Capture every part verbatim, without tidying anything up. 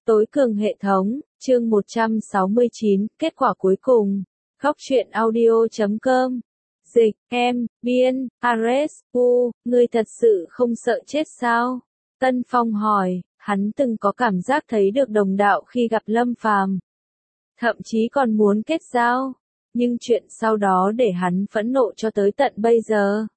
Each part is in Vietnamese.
Tối cường hệ thống, chương một trăm sáu mươi chín, kết quả cuối cùng. Góc truyện audio chấm com. Dịch, em, biên, Ares, u, ngươi thật sự không sợ chết sao? Tân Phong hỏi, hắn từng có cảm giác thấy được đồng đạo khi gặp Lâm Phàm. Thậm chí còn muốn kết giao. Nhưng chuyện sau đó để hắn phẫn nộ cho tới tận bây giờ.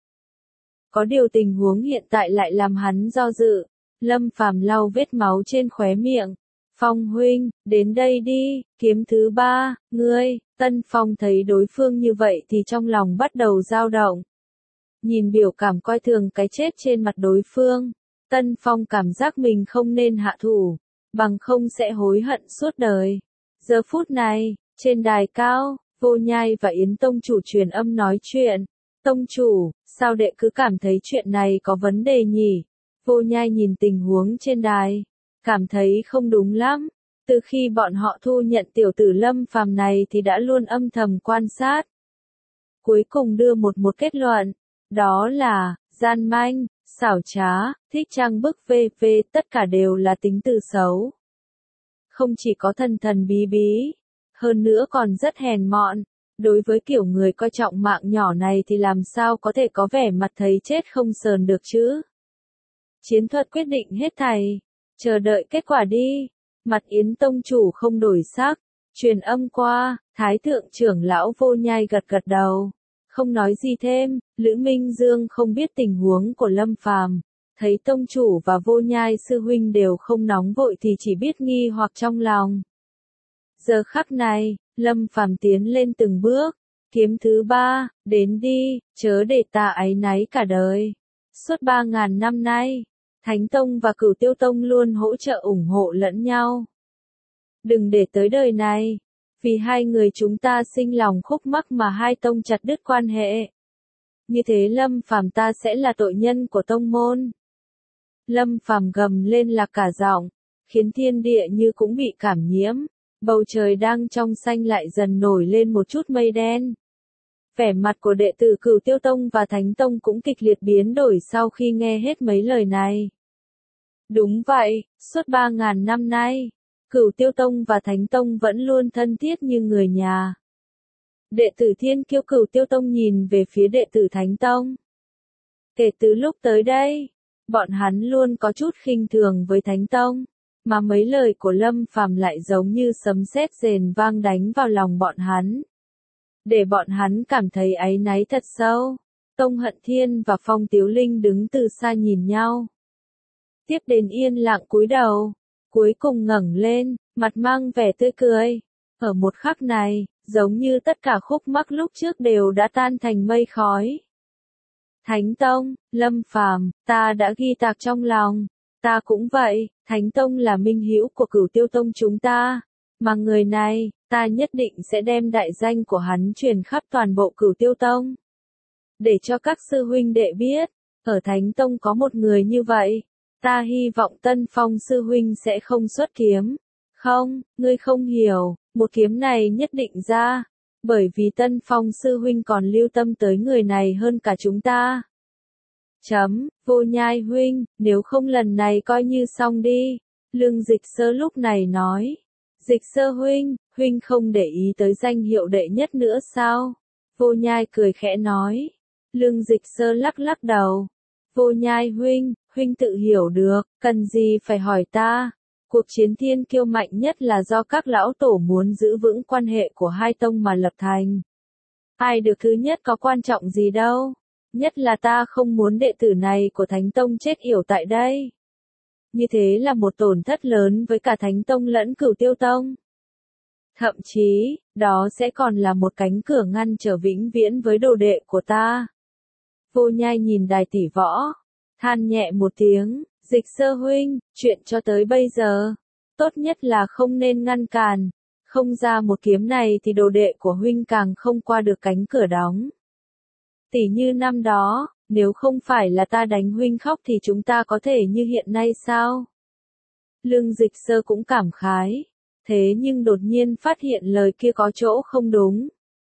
Có điều tình huống hiện tại lại làm hắn do dự. Lâm Phàm lau vết máu trên khóe miệng. Phong huynh, đến đây đi, kiếm thứ ba, ngươi. Tân Phong thấy đối phương như vậy thì trong lòng bắt đầu dao động. Nhìn biểu cảm coi thường cái chết trên mặt đối phương, Tân Phong cảm giác mình không nên hạ thủ, bằng không sẽ hối hận suốt đời. Giờ phút này, trên đài cao, Vô Nhai và Yến Tông chủ truyền âm nói chuyện. Tông chủ, sao đệ cứ cảm thấy chuyện này có vấn đề nhỉ? Vô Nhai nhìn tình huống trên đài, cảm thấy không đúng lắm. Từ khi bọn họ thu nhận tiểu tử Lâm Phàm này thì đã luôn âm thầm quan sát. Cuối cùng đưa một một kết luận, đó là, gian manh, xảo trá, thích trang bức vv tất cả đều là tính từ xấu. Không chỉ có thần thần bí bí, hơn nữa còn rất hèn mọn. Đối với kiểu người coi trọng mạng nhỏ này thì làm sao có thể có vẻ mặt thấy chết không sờn được chứ? Chiến thuật quyết định hết thảy, chờ đợi kết quả đi. Mặt Yến Tông chủ không đổi sắc, truyền âm qua, Thái thượng trưởng lão Vô Nhai gật gật đầu, không nói gì thêm. Lữ Minh Dương không biết tình huống của Lâm Phàm, thấy Tông chủ và Vô Nhai sư huynh đều không nóng vội thì chỉ biết nghi hoặc trong lòng. Giờ khắc này, Lâm Phàm tiến lên từng bước, kiếm thứ ba, đến đi, chớ để ta áy náy cả đời. Suốt ba ngàn năm nay, Thánh Tông và Cửu Tiêu Tông luôn hỗ trợ ủng hộ lẫn nhau. Đừng để tới đời này, vì hai người chúng ta sinh lòng khúc mắc mà hai tông chặt đứt quan hệ. Như thế Lâm Phàm ta sẽ là tội nhân của tông môn. Lâm Phàm gầm lên là cả giọng, khiến thiên địa như cũng bị cảm nhiễm. Bầu trời đang trong xanh lại dần nổi lên một chút mây đen. Vẻ mặt của đệ tử Cửu Tiêu Tông và Thánh Tông cũng kịch liệt biến đổi sau khi nghe hết mấy lời này. Đúng vậy, suốt ba ngàn năm nay, Cửu Tiêu Tông và Thánh Tông vẫn luôn thân thiết như người nhà. Đệ tử Thiên Kiêu Cửu Tiêu Tông nhìn về phía đệ tử Thánh Tông. Kể từ lúc tới đây, bọn hắn luôn có chút khinh thường với Thánh Tông, mà mấy lời của Lâm Phàm lại giống như sấm sét rền vang đánh vào lòng bọn hắn. Để bọn hắn cảm thấy áy náy thật sâu. Tông Hận Thiên và Phong Tiếu Linh đứng từ xa nhìn nhau. Tiếp đến yên lặng cúi đầu, cuối cùng ngẩng lên, mặt mang vẻ tươi cười. Ở một khắc này, giống như tất cả khúc mắc lúc trước đều đã tan thành mây khói. Thánh Tông, Lâm Phàm, ta đã ghi tạc trong lòng. Ta cũng vậy, Thánh Tông là minh hữu của Cửu Tiêu Tông chúng ta. Mà người này, ta nhất định sẽ đem đại danh của hắn truyền khắp toàn bộ Cửu Tiêu Tông. Để cho các sư huynh đệ biết, ở Thánh Tông có một người như vậy. Ta hy vọng Tân Phong sư huynh sẽ không xuất kiếm. Không, ngươi không hiểu, một kiếm này nhất định ra. Bởi vì Tân Phong sư huynh còn lưu tâm tới người này hơn cả chúng ta. Chấm, Vô Nhai huynh, nếu không lần này coi như xong đi. Lương Dịch Sơ lúc này nói. Dịch Sơ huynh, huynh không để ý tới danh hiệu đệ nhất nữa sao? Vô Nhai cười khẽ nói. Lương Dịch Sơ lắc lắc đầu. Vô Nhai huynh, huynh tự hiểu được, cần gì phải hỏi ta. Cuộc chiến thiên kiêu mạnh nhất là do các lão tổ muốn giữ vững quan hệ của hai tông mà lập thành. Ai được thứ nhất có quan trọng gì đâu. Nhất là ta không muốn đệ tử này của Thánh Tông chết yểu tại đây. Như thế là một tổn thất lớn với cả Thánh Tông lẫn Cửu Tiêu Tông. Thậm chí, đó sẽ còn là một cánh cửa ngăn trở vĩnh viễn với đồ đệ của ta. Vô Nhai nhìn đài tỷ võ, than nhẹ một tiếng, Dịch Sơ huynh, chuyện cho tới bây giờ, tốt nhất là không nên ngăn cản. Không ra một kiếm này thì đồ đệ của huynh càng không qua được cánh cửa đóng. Tỉ như năm đó, nếu không phải là ta đánh huynh khóc thì chúng ta có thể như hiện nay sao? Lương Dịch Sơ cũng cảm khái, thế nhưng đột nhiên phát hiện lời kia có chỗ không đúng.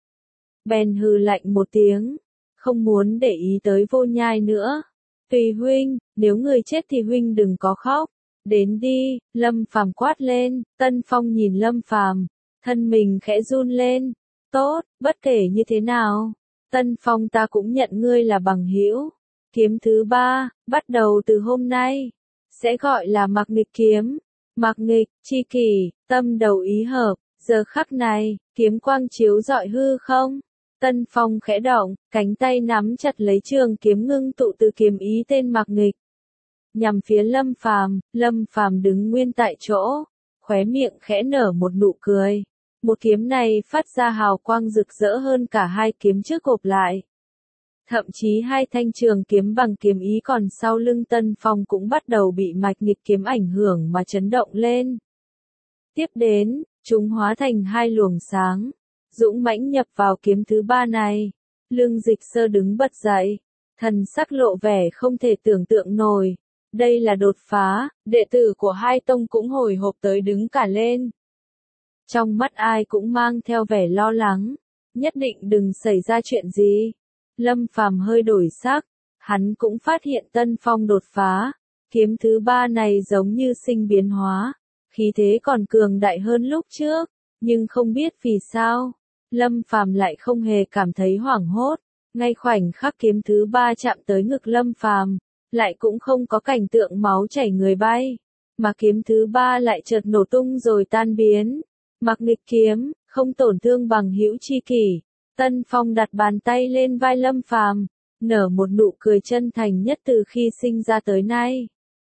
Bèn hừ lạnh một tiếng, không muốn để ý tới Vô Nhai nữa. Tùy huynh, nếu người chết thì huynh đừng có khóc. Đến đi, Lâm Phàm quát lên, Tân Phong nhìn Lâm Phàm, thân mình khẽ run lên, tốt, bất kể như thế nào, Tân Phong ta cũng nhận ngươi là bằng hữu. Kiếm thứ ba, bắt đầu từ hôm nay, sẽ gọi là Mạc Nghịch kiếm. Mạc Nghịch, chi kỷ, tâm đầu ý hợp, giờ khắc này, kiếm quang chiếu rọi hư không. Tân Phong khẽ động, cánh tay nắm chặt lấy trường kiếm ngưng tụ từ kiếm ý tên Mạc Nghịch. Nhằm phía Lâm Phàm, Lâm Phàm đứng nguyên tại chỗ, khóe miệng khẽ nở một nụ cười. Một kiếm này phát ra hào quang rực rỡ hơn cả hai kiếm trước gộp lại. Thậm chí hai thanh trường kiếm bằng kiếm ý còn sau lưng Tân Phong cũng bắt đầu bị Mạc Nghịch kiếm ảnh hưởng mà chấn động lên. Tiếp đến, chúng hóa thành hai luồng sáng, dũng mãnh nhập vào kiếm thứ ba này. Lương Dịch Sơ đứng bật dậy, thần sắc lộ vẻ không thể tưởng tượng nổi. Đây là đột phá, đệ tử của hai tông cũng hồi hộp tới đứng cả lên. Trong mắt ai cũng mang theo vẻ lo lắng, nhất định đừng xảy ra chuyện gì. Lâm Phàm hơi đổi sắc, hắn cũng phát hiện Tân Phong đột phá, kiếm thứ ba này giống như sinh biến hóa, khí thế còn cường đại hơn lúc trước, nhưng không biết vì sao, Lâm Phàm lại không hề cảm thấy hoảng hốt, ngay khoảnh khắc kiếm thứ ba chạm tới ngực Lâm Phàm, lại cũng không có cảnh tượng máu chảy người bay, mà kiếm thứ ba lại chợt nổ tung rồi tan biến. Mạc Nghịch kiếm, không tổn thương bằng hữu chi kỷ. Tân Phong đặt bàn tay lên vai Lâm Phàm, nở một nụ cười chân thành nhất từ khi sinh ra tới nay.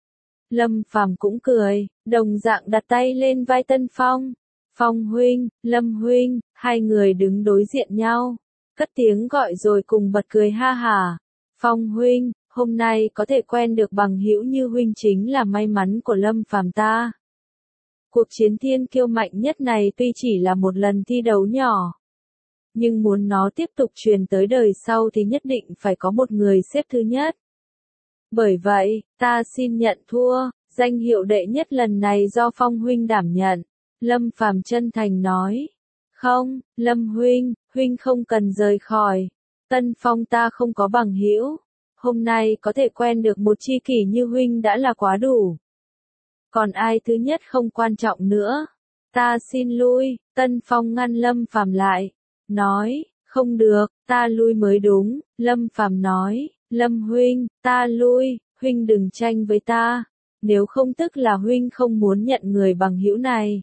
Lâm Phàm cũng cười, đồng dạng đặt tay lên vai Tân Phong. Phong huynh, Lâm huynh, hai người đứng đối diện nhau, cất tiếng gọi rồi cùng bật cười ha hả. Phong huynh, hôm nay có thể quen được bằng hữu như huynh chính là may mắn của Lâm Phàm ta. Cuộc chiến thiên kiêu mạnh nhất này tuy chỉ là một lần thi đấu nhỏ, nhưng muốn nó tiếp tục truyền tới đời sau thì nhất định phải có một người xếp thứ nhất. Bởi vậy, ta xin nhận thua, danh hiệu đệ nhất lần này do Phong huynh đảm nhận. Lâm Phàm chân thành nói. Không, Lâm huynh, huynh không cần rời khỏi. Tân Phong ta không có bằng hữu. Hôm nay có thể quen được một tri kỷ như huynh đã là quá đủ. Còn ai thứ nhất không quan trọng nữa. Ta xin lui, Tân Phong ngăn Lâm Phàm lại. Nói, không được, ta lui mới đúng. Lâm Phàm nói, Lâm huynh, ta lui, huynh đừng tranh với ta. Nếu không tức là huynh không muốn nhận người bằng hữu này.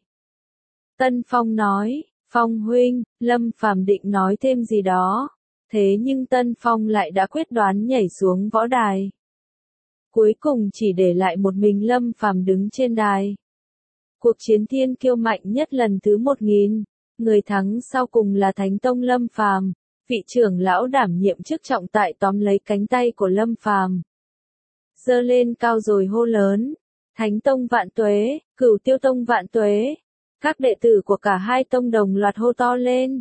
Tân Phong nói, Phong huynh, Lâm Phàm định nói thêm gì đó. Thế nhưng Tân Phong lại đã quyết đoán nhảy xuống võ đài. Cuối cùng chỉ để lại một mình Lâm Phàm đứng trên đài. Cuộc chiến thiên kiêu mạnh nhất lần thứ một nghìn, người thắng sau cùng là Thánh Tông Lâm Phàm, vị trưởng lão đảm nhiệm chức trọng tại tóm lấy cánh tay của Lâm Phàm, giơ lên cao rồi hô lớn, Thánh Tông vạn tuế, Cửu Tiêu Tông vạn tuế. Các đệ tử của cả hai tông đồng loạt hô to lên.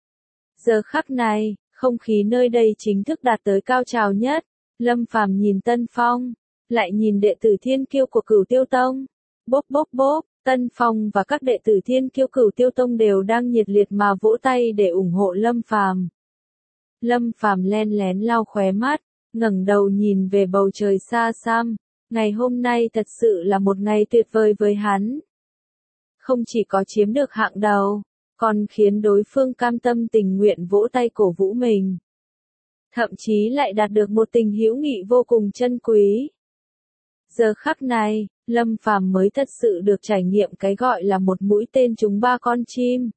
Giờ khắc này, không khí nơi đây chính thức đạt tới cao trào nhất. Lâm Phàm nhìn Tân Phong, lại nhìn đệ tử thiên kiêu của Cửu Tiêu Tông. Bốp bốp bốp, Tân Phong và các đệ tử thiên kiêu Cửu Tiêu Tông đều đang nhiệt liệt mà vỗ tay để ủng hộ Lâm Phàm. Lâm Phàm len lén lau khóe mắt, ngẩng đầu nhìn về bầu trời xa xăm. Ngày hôm nay thật sự là một ngày tuyệt vời với hắn. Không chỉ có chiếm được hạng đầu, còn khiến đối phương cam tâm tình nguyện vỗ tay cổ vũ mình. Thậm chí lại đạt được một tình hữu nghị vô cùng chân quý. Giờ khắc này, Lâm Phàm mới thật sự được trải nghiệm cái gọi là một mũi tên trúng ba con chim.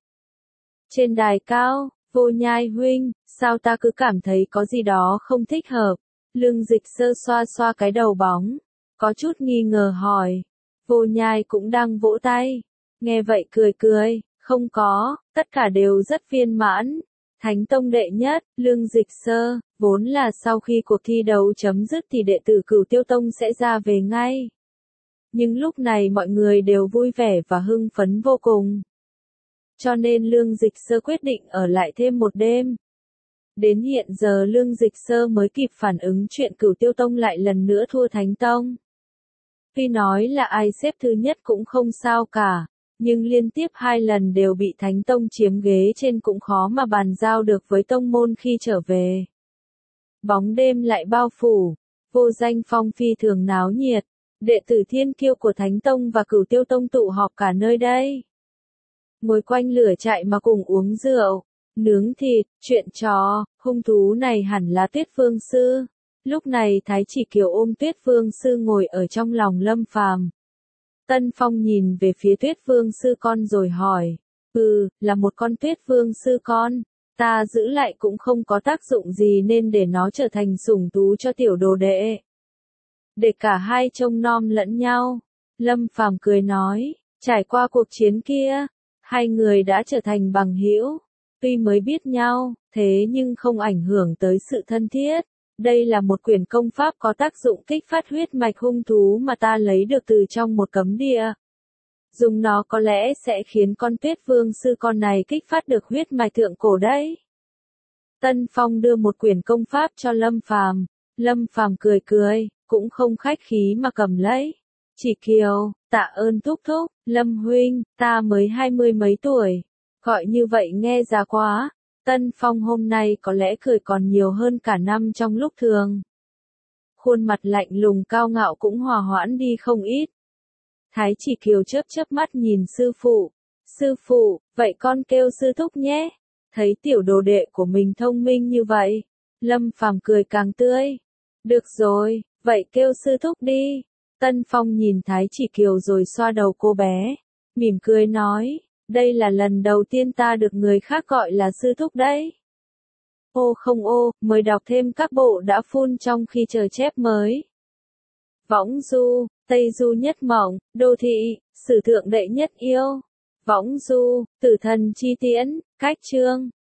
Trên đài cao, Vô Nhai huynh, sao ta cứ cảm thấy có gì đó không thích hợp. Lương Dịch Sơ xoa xoa cái đầu bóng, có chút nghi ngờ hỏi. Vô Nhai cũng đang vỗ tay. Nghe vậy cười cười, không có, tất cả đều rất viên mãn. Thánh Tông đệ nhất, Lương Dịch Sơ, vốn là sau khi cuộc thi đấu chấm dứt thì đệ tử Cửu Tiêu Tông sẽ ra về ngay. Nhưng lúc này mọi người đều vui vẻ và hưng phấn vô cùng. Cho nên Lương Dịch Sơ quyết định ở lại thêm một đêm. Đến hiện giờ Lương Dịch Sơ mới kịp phản ứng chuyện Cửu Tiêu Tông lại lần nữa thua Thánh Tông. Tuy nói là ai xếp thứ nhất cũng không sao cả. Nhưng liên tiếp hai lần đều bị Thánh Tông chiếm ghế trên cũng khó mà bàn giao được với tông môn khi trở về. Bóng đêm lại bao phủ, Vô Danh Phong phi thường náo nhiệt, đệ tử thiên kiêu của Thánh Tông và Cửu Tiêu Tông tụ họp cả nơi đây. Ngồi quanh lửa trại mà cùng uống rượu, nướng thịt, chuyện trò, hung thú này hẳn là Tuyết Vương Sư. Lúc này Thái Chỉ Kiều ôm Tuyết Vương Sư ngồi ở trong lòng Lâm Phàm. Tân Phong nhìn về phía Tuyết Vương Sư con rồi hỏi, ừ, là một con Tuyết Vương Sư con, ta giữ lại cũng không có tác dụng gì nên để nó trở thành sủng thú cho tiểu đồ đệ. Để cả hai trông nom lẫn nhau, Lâm Phàm cười nói, trải qua cuộc chiến kia, hai người đã trở thành bằng hữu, tuy mới biết nhau, thế nhưng không ảnh hưởng tới sự thân thiết. Đây là một quyển công pháp có tác dụng kích phát huyết mạch hung thú mà ta lấy được từ trong một cấm địa. Dùng nó có lẽ sẽ khiến con Tuyết Vương Sư con này kích phát được huyết mạch thượng cổ đấy. Tân Phong đưa một quyển công pháp cho Lâm Phàm. Lâm Phàm cười cười, cũng không khách khí mà cầm lấy. Chỉ Kiều, tạ ơn thúc thúc, Lâm huynh, ta mới hai mươi mấy tuổi. Gọi như vậy nghe già quá. Tân Phong hôm nay có lẽ cười còn nhiều hơn cả năm trong lúc thường. Khuôn mặt lạnh lùng cao ngạo cũng hòa hoãn đi không ít. Thái Chỉ Kiều chớp chớp mắt nhìn sư phụ. Sư phụ, vậy con kêu sư thúc nhé. Thấy tiểu đồ đệ của mình thông minh như vậy. Lâm Phàm cười càng tươi. Được rồi, vậy kêu sư thúc đi. Tân Phong nhìn Thái Chỉ Kiều rồi xoa đầu cô bé. Mỉm cười nói. Đây là lần đầu tiên ta được người khác gọi là sư thúc đấy. Ô không ô, mới đọc thêm các bộ đã phun trong khi chờ chép mới. Võng du, Tây du nhất mộng, đô thị, sử thượng đệ nhất yêu. Võng du, tử thần chi tiễn, cách chương.